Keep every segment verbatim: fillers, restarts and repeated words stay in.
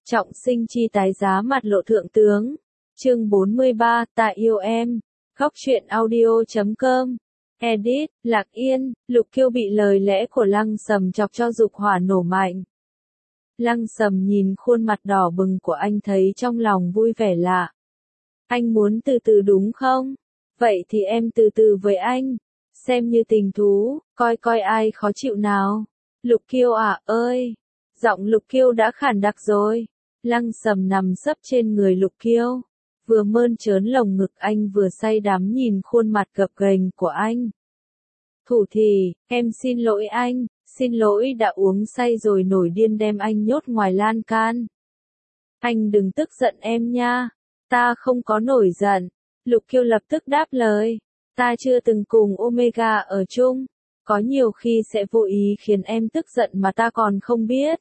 Trọng sinh chi tái giá mặt lộ thượng tướng. Chương bốn mươi ba, ta yêu em. Góc truyện audio chấm com. Edit, Lạc Yên, Lục Kiêu bị lời lẽ của Lăng Sầm chọc cho dục hỏa nổ mạnh. Lăng Sầm nhìn khuôn mặt đỏ bừng của anh thấy trong lòng vui vẻ lạ. Anh muốn từ từ đúng không? Vậy thì em từ từ với anh. Xem như tình thú, coi coi ai khó chịu nào. Lục Kiêu à ơi! Giọng Lục Kiêu đã khản đặc rồi. Lăng Sầm nằm sấp trên người Lục Kiêu. Vừa mơn trớn lồng ngực anh vừa say đắm nhìn khuôn mặt gập ghềnh của anh. Thủ thì, em xin lỗi anh, xin lỗi đã uống say rồi nổi điên đem anh nhốt ngoài lan can. Anh đừng tức giận em nha. Ta không có nổi giận. Lục Kiêu lập tức đáp lời. Ta chưa từng cùng Omega ở chung. Có nhiều khi sẽ vô ý khiến em tức giận mà ta còn không biết.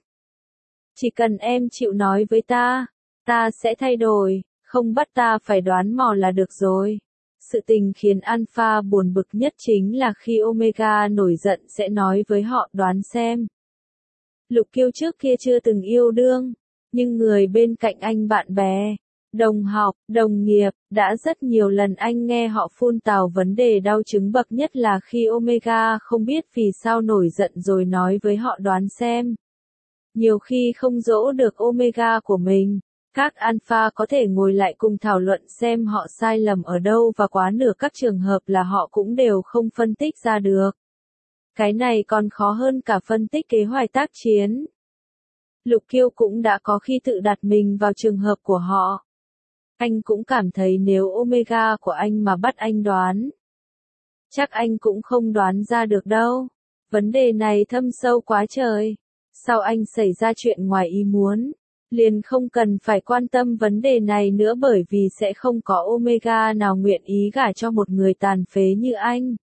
Chỉ cần em chịu nói với ta, ta sẽ thay đổi, không bắt ta phải đoán mò là được rồi. Sự tình khiến Alpha buồn bực nhất chính là khi Omega nổi giận sẽ nói với họ đoán xem. Lục Kiêu trước kia chưa từng yêu đương, nhưng người bên cạnh anh bạn bè, đồng học, đồng nghiệp, đã rất nhiều lần anh nghe họ phun tào vấn đề đau chứng bậc nhất là khi Omega không biết vì sao nổi giận rồi nói với họ đoán xem. Nhiều khi không dỗ được Omega của mình, các Alpha có thể ngồi lại cùng thảo luận xem họ sai lầm ở đâu và quá nửa các trường hợp là họ cũng đều không phân tích ra được. Cái này còn khó hơn cả phân tích kế hoạch tác chiến. Lục Kiêu cũng đã có khi tự đặt mình vào trường hợp của họ. Anh cũng cảm thấy nếu Omega của anh mà bắt anh đoán, chắc anh cũng không đoán ra được đâu. Vấn đề này thâm sâu quá trời. Sao anh xảy ra chuyện ngoài ý muốn, liền không cần phải quan tâm vấn đề này nữa bởi vì sẽ không có Omega nào nguyện ý gả cho một người tàn phế như anh.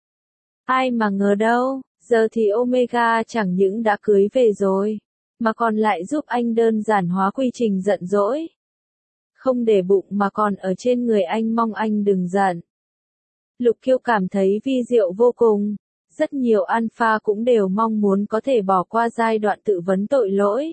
Ai mà ngờ đâu, giờ thì Omega chẳng những đã cưới về rồi, mà còn lại giúp anh đơn giản hóa quy trình giận dỗi. Không để bụng mà còn ở trên người anh mong anh đừng giận. Lục Kiêu cảm thấy vi diệu vô cùng. Rất nhiều Alpha cũng đều mong muốn có thể bỏ qua giai đoạn tự vấn tội lỗi.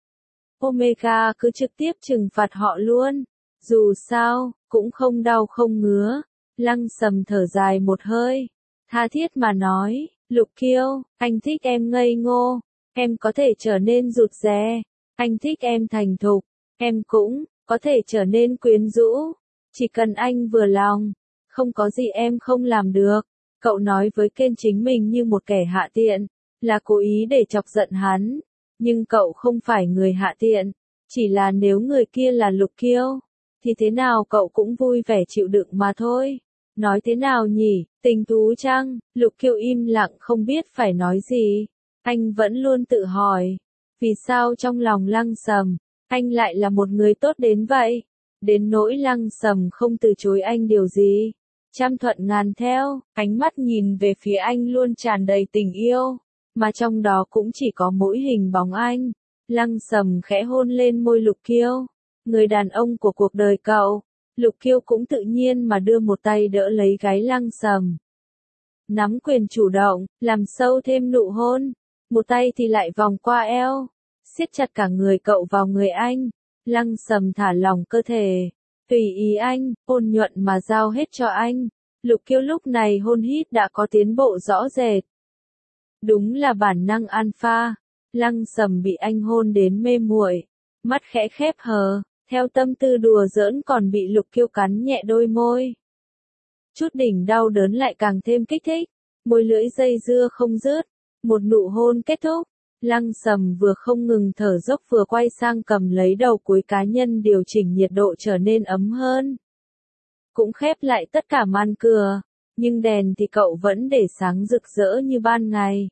Omega cứ trực tiếp trừng phạt họ luôn. Dù sao, cũng không đau không ngứa. Lăng Sầm thở dài một hơi. Tha thiết mà nói, Lục Kiêu, anh thích em ngây ngô. Em có thể trở nên rụt rè. Anh thích em thành thục. Em cũng, có thể trở nên quyến rũ. Chỉ cần anh vừa lòng. Không có gì em không làm được. Cậu nói với Ken chính mình như một kẻ hạ tiện, là cố ý để chọc giận hắn. Nhưng cậu không phải người hạ tiện, chỉ là nếu người kia là Lục Kiêu, thì thế nào cậu cũng vui vẻ chịu đựng mà thôi. Nói thế nào nhỉ, tình thú chăng? Lục Kiêu im lặng không biết phải nói gì. Anh vẫn luôn tự hỏi, vì sao trong lòng Lăng Sầm, anh lại là một người tốt đến vậy? Đến nỗi Lăng Sầm không từ chối anh điều gì. Trăm thuận ngàn theo, ánh mắt nhìn về phía anh luôn tràn đầy tình yêu, mà trong đó cũng chỉ có mỗi hình bóng anh. Lăng Sầm khẽ hôn lên môi Lục Kiêu, người đàn ông của cuộc đời cậu. Lục Kiêu cũng tự nhiên mà đưa một tay đỡ lấy gáy Lăng Sầm. Nắm quyền chủ động, làm sâu thêm nụ hôn, một tay thì lại vòng qua eo, siết chặt cả người cậu vào người anh. Lăng Sầm thả lỏng cơ thể. Tùy ý anh, ôn nhuận mà giao hết cho anh. Lục Kiêu lúc này hôn hít đã có tiến bộ rõ rệt. Đúng là bản năng alpha. Lăng Sầm bị anh hôn đến mê muội, mắt khẽ khép hờ, theo tâm tư đùa giỡn còn bị Lục Kiêu cắn nhẹ đôi môi. Chút đỉnh đau đớn lại càng thêm kích thích, môi lưỡi dây dưa không dứt, một nụ hôn kết thúc. Lăng Sầm vừa không ngừng thở dốc vừa quay sang cầm lấy đầu cuối cá nhân điều chỉnh nhiệt độ trở nên ấm hơn. Cũng khép lại tất cả màn cửa, nhưng đèn thì cậu vẫn để sáng rực rỡ như ban ngày.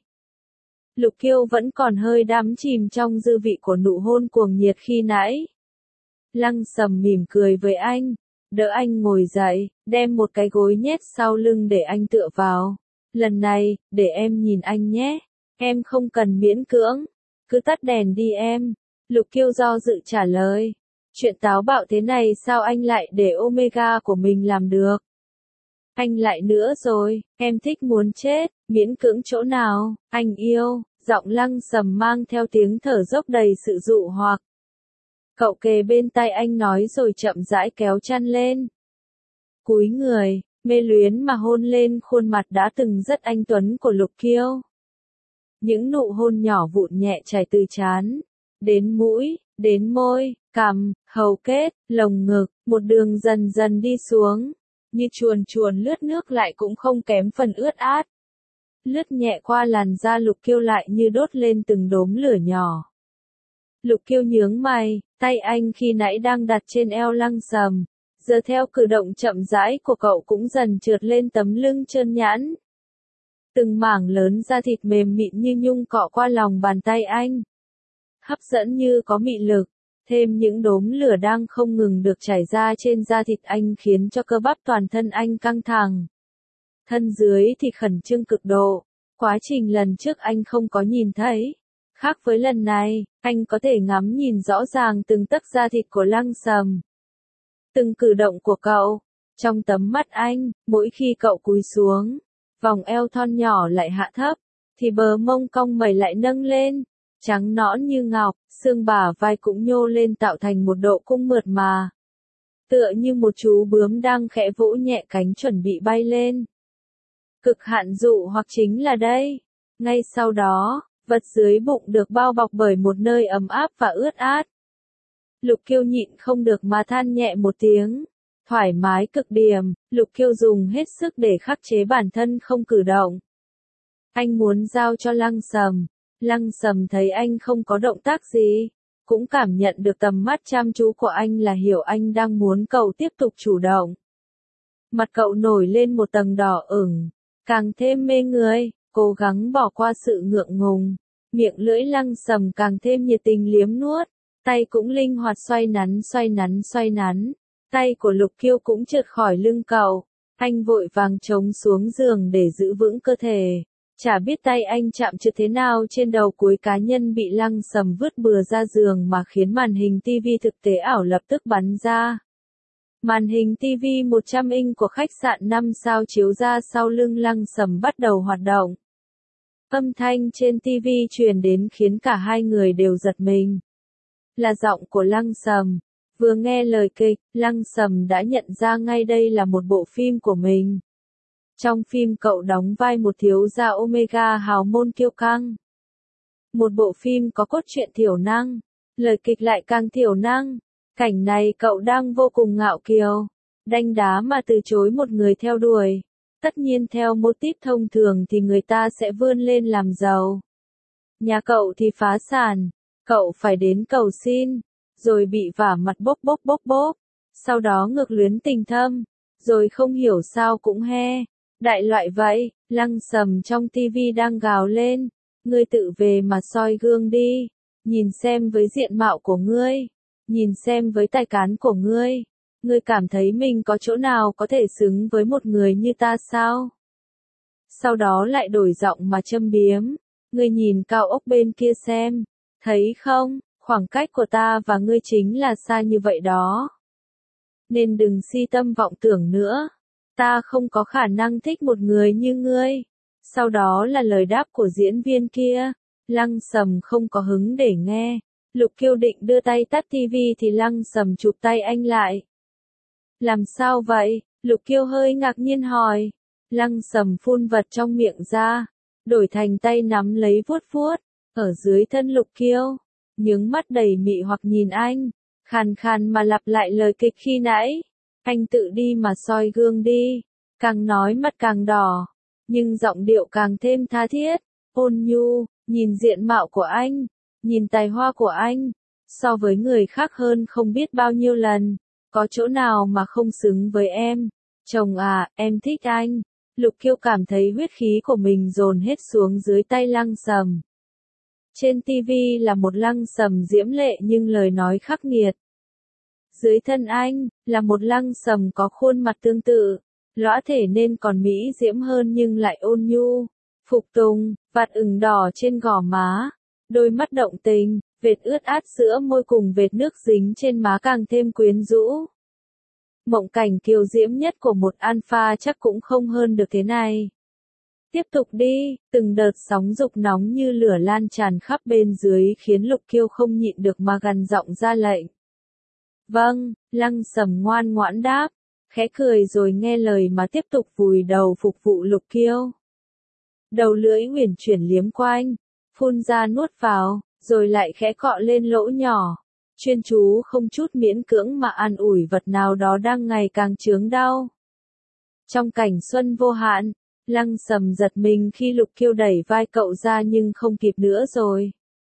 Lục Kiêu vẫn còn hơi đắm chìm trong dư vị của nụ hôn cuồng nhiệt khi nãy. Lăng Sầm mỉm cười với anh, đỡ anh ngồi dậy, đem một cái gối nhét sau lưng để anh tựa vào. Lần này, để em nhìn anh nhé. Em không cần miễn cưỡng, cứ tắt đèn đi em. Lục Kiêu do dự trả lời. Chuyện táo bạo thế này sao anh lại để Omega của mình làm được? Anh lại nữa rồi, em thích muốn chết, miễn cưỡng chỗ nào, anh yêu. Giọng Lăng Sầm mang theo tiếng thở dốc đầy sự dụ hoặc. Cậu kề bên tai anh nói rồi chậm rãi kéo chăn lên. Cúi người, mê luyến mà hôn lên khuôn mặt đã từng rất anh tuấn của Lục Kiêu. Những nụ hôn nhỏ vụn nhẹ chảy từ trán, đến mũi, đến môi, cằm, hầu kết, lồng ngực, một đường dần dần đi xuống, như chuồn chuồn lướt nước lại cũng không kém phần ướt át. Lướt nhẹ qua làn da Lục Kiêu lại như đốt lên từng đốm lửa nhỏ. Lục Kiêu nhướng mày, tay anh khi nãy đang đặt trên eo Lăng Sầm, giờ theo cử động chậm rãi của cậu cũng dần trượt lên tấm lưng trơn nhẵn. Từng mảng lớn da thịt mềm mịn như nhung cọ qua lòng bàn tay anh. Hấp dẫn như có mị lực, thêm những đốm lửa đang không ngừng được chảy ra trên da thịt anh khiến cho cơ bắp toàn thân anh căng thẳng. Thân dưới thì khẩn trương cực độ, quá trình lần trước anh không có nhìn thấy. Khác với lần này, anh có thể ngắm nhìn rõ ràng từng tấc da thịt của Lăng Sầm. Từng cử động của cậu, trong tấm mắt anh, mỗi khi cậu cúi xuống, vòng eo thon nhỏ lại hạ thấp, thì bờ mông cong mẩy lại nâng lên, trắng nõn như ngọc, xương bả vai cũng nhô lên tạo thành một độ cung mượt mà. Tựa như một chú bướm đang khẽ vỗ nhẹ cánh chuẩn bị bay lên. Cực hạn dụ hoặc chính là đây. Ngay sau đó, vật dưới bụng được bao bọc bởi một nơi ấm áp và ướt át. Lục Kiêu nhịn không được mà than nhẹ một tiếng. Thoải mái cực điểm, Lục Kiêu dùng hết sức để khắc chế bản thân không cử động. Anh muốn giao cho Lăng Sầm. Lăng Sầm thấy anh không có động tác gì, cũng cảm nhận được tầm mắt chăm chú của anh là hiểu anh đang muốn cậu tiếp tục chủ động. Mặt cậu nổi lên một tầng đỏ ửng, càng thêm mê người, cố gắng bỏ qua sự ngượng ngùng. Miệng lưỡi Lăng Sầm càng thêm nhiệt tình liếm nuốt, tay cũng linh hoạt xoay nắn xoay nắn xoay nắn. Tay của Lục Kiêu cũng trượt khỏi lưng cậu, anh vội vàng chống xuống giường để giữ vững cơ thể. Chả biết tay anh chạm trượt thế nào trên đầu cuối cá nhân bị Lăng Sầm vứt bừa ra giường mà khiến màn hình tivi thực tế ảo lập tức bắn ra. Màn hình tivi một trăm inch của khách sạn năm sao chiếu ra sau lưng Lăng Sầm bắt đầu hoạt động. Âm thanh trên tivi truyền đến khiến cả hai người đều giật mình. Là giọng của Lăng Sầm. Vừa nghe lời kịch, Lăng Sầm đã nhận ra ngay đây là một bộ phim của mình. Trong phim cậu đóng vai một thiếu gia Omega hào môn kiêu căng. Một bộ phim có cốt truyện thiểu năng, lời kịch lại càng thiểu năng. Cảnh này cậu đang vô cùng ngạo kiều, đanh đá mà từ chối một người theo đuổi. Tất nhiên theo mô típ thông thường thì người ta sẽ vươn lên làm giàu. Nhà cậu thì phá sản, cậu phải đến cầu xin, rồi bị vả mặt bốc bốc bốc bốc, sau đó ngược luyến tình thâm, rồi không hiểu sao cũng he. Đại loại vậy, Lăng Sầm trong tivi đang gào lên, ngươi tự về mà soi gương đi, nhìn xem với diện mạo của ngươi, nhìn xem với tài cán của ngươi, ngươi cảm thấy mình có chỗ nào có thể xứng với một người như ta sao? Sau đó lại đổi giọng mà châm biếm, ngươi nhìn cao ốc bên kia xem, thấy không, khoảng cách của ta và ngươi chính là xa như vậy đó. Nên đừng si tâm vọng tưởng nữa. Ta không có khả năng thích một người như ngươi. Sau đó là lời đáp của diễn viên kia. Lăng Sầm không có hứng để nghe. Lục Kiêu định đưa tay tắt tivi thì Lăng Sầm chụp tay anh lại. Làm sao vậy? Lục Kiêu hơi ngạc nhiên hỏi. Lăng Sầm phun vật trong miệng ra, đổi thành tay nắm lấy vuốt vuốt, ở dưới thân Lục Kiêu, nhướng mắt đầy mị hoặc nhìn anh, khàn khàn mà lặp lại lời kịch khi nãy. Anh tự đi mà soi gương đi. Càng nói mắt càng đỏ, nhưng giọng điệu càng thêm tha thiết, ôn nhu, nhìn diện mạo của anh, nhìn tài hoa của anh, so với người khác hơn không biết bao nhiêu lần, có chỗ nào mà không xứng với em. Chồng à, em thích anh. Lục Kiêu cảm thấy huyết khí của mình dồn hết xuống dưới tay Lăng Sầm. Trên tivi là một Lăng Sầm diễm lệ nhưng lời nói khắc nghiệt. Dưới thân anh, là một Lăng Sầm có khuôn mặt tương tự, lõa thể nên còn mỹ diễm hơn nhưng lại ôn nhu, phục tùng, vạt ửng đỏ trên gò má, đôi mắt động tình, vệt ướt át sữa môi cùng vệt nước dính trên má càng thêm quyến rũ. Mộng cảnh kiều diễm nhất của một alpha chắc cũng không hơn được thế này. Tiếp tục đi, từng đợt sóng dục nóng như lửa lan tràn khắp bên dưới khiến Lục Kiêu không nhịn được mà gằn giọng ra lệnh. Vâng, Lăng Sầm ngoan ngoãn đáp, khẽ cười rồi nghe lời mà tiếp tục vùi đầu phục vụ Lục Kiêu. Đầu lưỡi uyển chuyển liếm quanh, phun ra nuốt vào, rồi lại khẽ cọ lên lỗ nhỏ, chuyên chú không chút miễn cưỡng mà an ủi vật nào đó đang ngày càng chướng đau. Trong cảnh xuân vô hạn, Lăng Sầm giật mình khi Lục Kiêu đẩy vai cậu ra nhưng không kịp nữa rồi.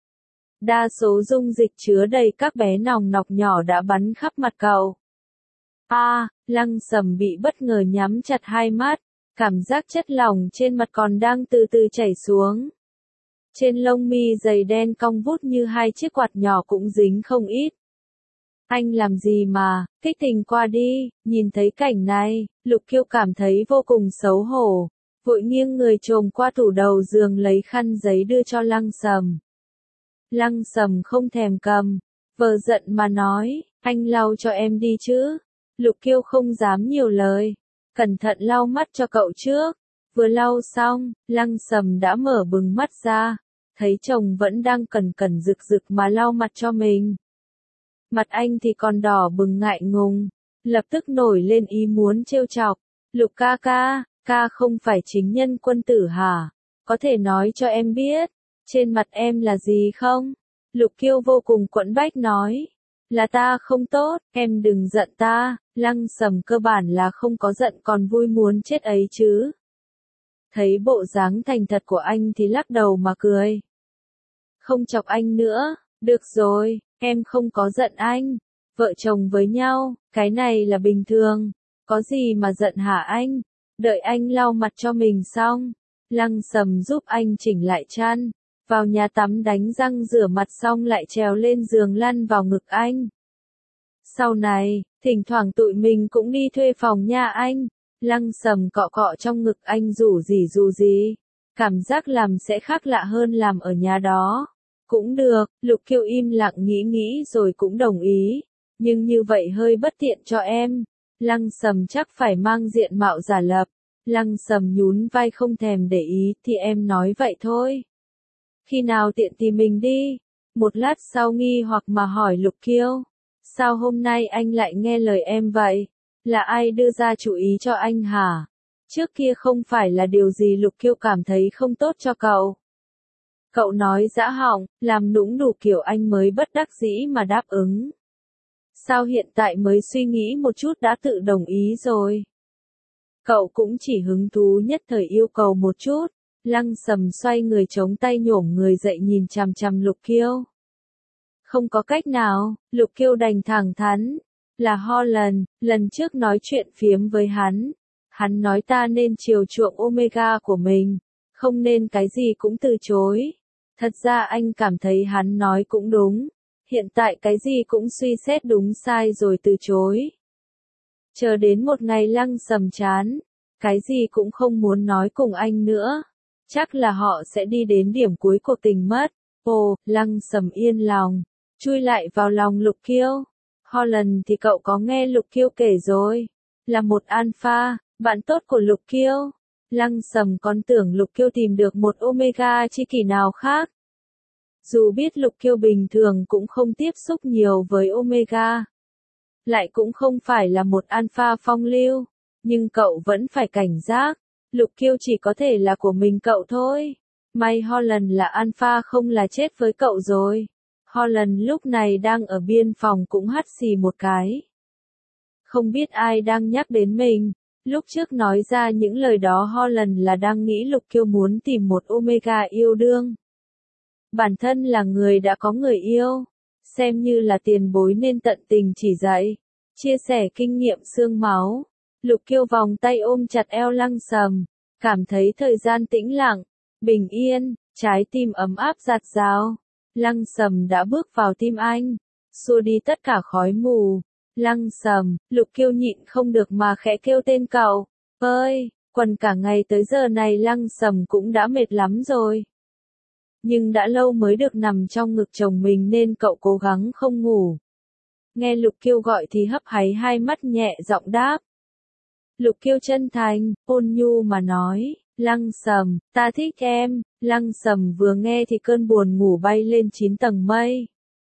Đa số dung dịch chứa đầy các bé nòng nọc nhỏ đã bắn khắp mặt cậu. A, à, Lăng Sầm bị bất ngờ nhắm chặt hai mắt, cảm giác chất lỏng trên mặt còn đang từ từ chảy xuống. Trên lông mi dày đen cong vút như hai chiếc quạt nhỏ cũng dính không ít. Anh làm gì mà, kích tình qua đi, nhìn thấy cảnh này, Lục Kiêu cảm thấy vô cùng xấu hổ, vội nghiêng người chồm qua tủ đầu giường lấy khăn giấy đưa cho Lăng Sầm. Lăng Sầm không thèm cầm, vờ giận mà nói, anh lau cho em đi chứ. Lục Kiêu không dám nhiều lời, cẩn thận lau mắt cho cậu trước. Vừa lau xong, Lăng Sầm đã mở bừng mắt ra, thấy chồng vẫn đang cẩn cẩn rực rực mà lau mặt cho mình. Mặt anh thì còn đỏ bừng ngại ngùng, lập tức nổi lên ý muốn trêu chọc. Lục ca ca, ca không phải chính nhân quân tử hả? Có thể nói cho em biết, trên mặt em là gì không? Lục Kiêu vô cùng quẫn bách nói, là ta không tốt, em đừng giận ta. Lăng Sầm cơ bản là không có giận còn vui muốn chết ấy chứ. Thấy bộ dáng thành thật của anh thì lắc đầu mà cười. Không chọc anh nữa, được rồi, em không có giận anh. Vợ chồng với nhau, cái này là bình thường. Có gì mà giận hả anh? Đợi anh lau mặt cho mình xong, Lăng Sầm giúp anh chỉnh lại chăn, vào nhà tắm đánh răng rửa mặt xong lại trèo lên giường lăn vào ngực anh. Sau này, thỉnh thoảng tụi mình cũng đi thuê phòng nha anh. Lăng Sầm cọ cọ trong ngực anh rủ rỉ rủ gì. Cảm giác làm sẽ khác lạ hơn làm ở nhà đó. Cũng được, Lục Kiêu im lặng nghĩ nghĩ rồi cũng đồng ý. Nhưng như vậy hơi bất tiện cho em. Lăng Sầm chắc phải mang diện mạo giả lập. Lăng Sầm nhún vai không thèm để ý, thì em nói vậy thôi. Khi nào tiện thì mình đi. Một lát sau nghi hoặc mà hỏi Lục Kiêu. Sao hôm nay anh lại nghe lời em vậy? Là ai đưa ra chủ ý cho anh hả? Trước kia không phải là điều gì Lục Kiêu cảm thấy không tốt cho cậu. Cậu nói dã họng, làm nũng đủ kiểu anh mới bất đắc dĩ mà đáp ứng. Sao hiện tại mới suy nghĩ một chút đã tự đồng ý rồi? Cậu cũng chỉ hứng thú nhất thời yêu cầu một chút. Lăng Sầm xoay người chống tay nhổm người dậy nhìn chằm chằm Lục Kiêu. Không có cách nào, Lục Kiêu đành thẳng thắn. Là Holland, lần trước nói chuyện phiếm với hắn. Hắn nói ta nên chiều chuộng Omega của mình, không nên cái gì cũng từ chối. Thật ra anh cảm thấy hắn nói cũng đúng. Hiện tại cái gì cũng suy xét đúng sai rồi từ chối. Chờ đến một ngày Lăng Sầm chán, cái gì cũng không muốn nói cùng anh nữa. Chắc là họ sẽ đi đến điểm cuối cuộc tình mất. Ồ, Lăng Sầm yên lòng, chui lại vào lòng Lục Kiêu. Holland thì cậu có nghe Lục Kiêu kể rồi. Là một alpha, bạn tốt của Lục Kiêu. Lăng Sầm còn tưởng Lục Kiêu tìm được một Omega chi kỷ nào khác. Dù biết Lục Kiêu bình thường cũng không tiếp xúc nhiều với Omega. Lại cũng không phải là một alpha phong lưu. Nhưng cậu vẫn phải cảnh giác. Lục Kiêu chỉ có thể là của mình cậu thôi. May Holland là alpha không là chết với cậu rồi. Holland lúc này đang ở biên phòng cũng hắt xì một cái. Không biết ai đang nhắc đến mình. Lúc trước nói ra những lời đó Holland là đang nghĩ Lục Kiêu muốn tìm một Omega yêu đương. Bản thân là người đã có người yêu. Xem như là tiền bối nên tận tình chỉ dạy. Chia sẻ kinh nghiệm xương máu. Lục Kiêu vòng tay ôm chặt eo Lăng Sầm. Cảm thấy thời gian tĩnh lặng, bình yên, trái tim ấm áp dạt dào. Lăng Sầm đã bước vào tim anh, xua đi tất cả khói mù. Lăng Sầm, Lục Kiêu nhịn không được mà khẽ kêu tên cậu. Ơi, quần cả ngày tới giờ này Lăng Sầm cũng đã mệt lắm rồi. Nhưng đã lâu mới được nằm trong ngực chồng mình nên cậu cố gắng không ngủ. Nghe Lục Kiêu gọi thì hấp háy hai mắt nhẹ giọng đáp. Lục Kiêu chân thành, ôn nhu mà nói, Lăng Sầm, ta thích em. Lăng Sầm vừa nghe thì cơn buồn ngủ bay lên chín tầng mây.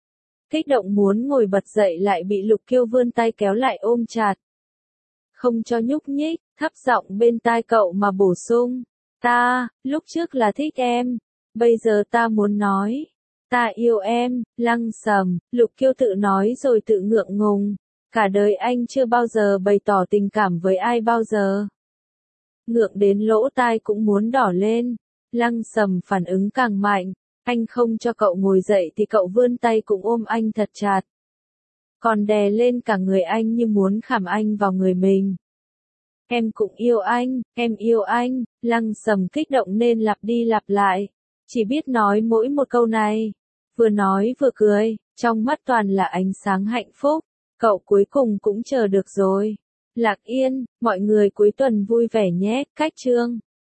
Kích động muốn ngồi bật dậy lại bị Lục Kiêu vươn tay kéo lại ôm chặt. Không cho nhúc nhích, thấp giọng bên tai cậu mà bổ sung. Ta, lúc trước là thích em, bây giờ ta muốn nói. Ta yêu em, Lăng Sầm, Lục Kiêu tự nói rồi tự ngượng ngùng. Cả đời anh chưa bao giờ bày tỏ tình cảm với ai bao giờ. Ngượng đến lỗ tai cũng muốn đỏ lên. Lăng Sầm phản ứng càng mạnh. Anh không cho cậu ngồi dậy thì cậu vươn tay cũng ôm anh thật chặt. Còn đè lên cả người anh như muốn khảm anh vào người mình. Em cũng yêu anh, em yêu anh, Lăng Sầm kích động nên lặp đi lặp lại. Chỉ biết nói mỗi một câu này. Vừa nói vừa cười, trong mắt toàn là ánh sáng hạnh phúc. Cậu cuối cùng cũng chờ được rồi. Lạc Yên, mọi người cuối tuần vui vẻ nhé, cách chương.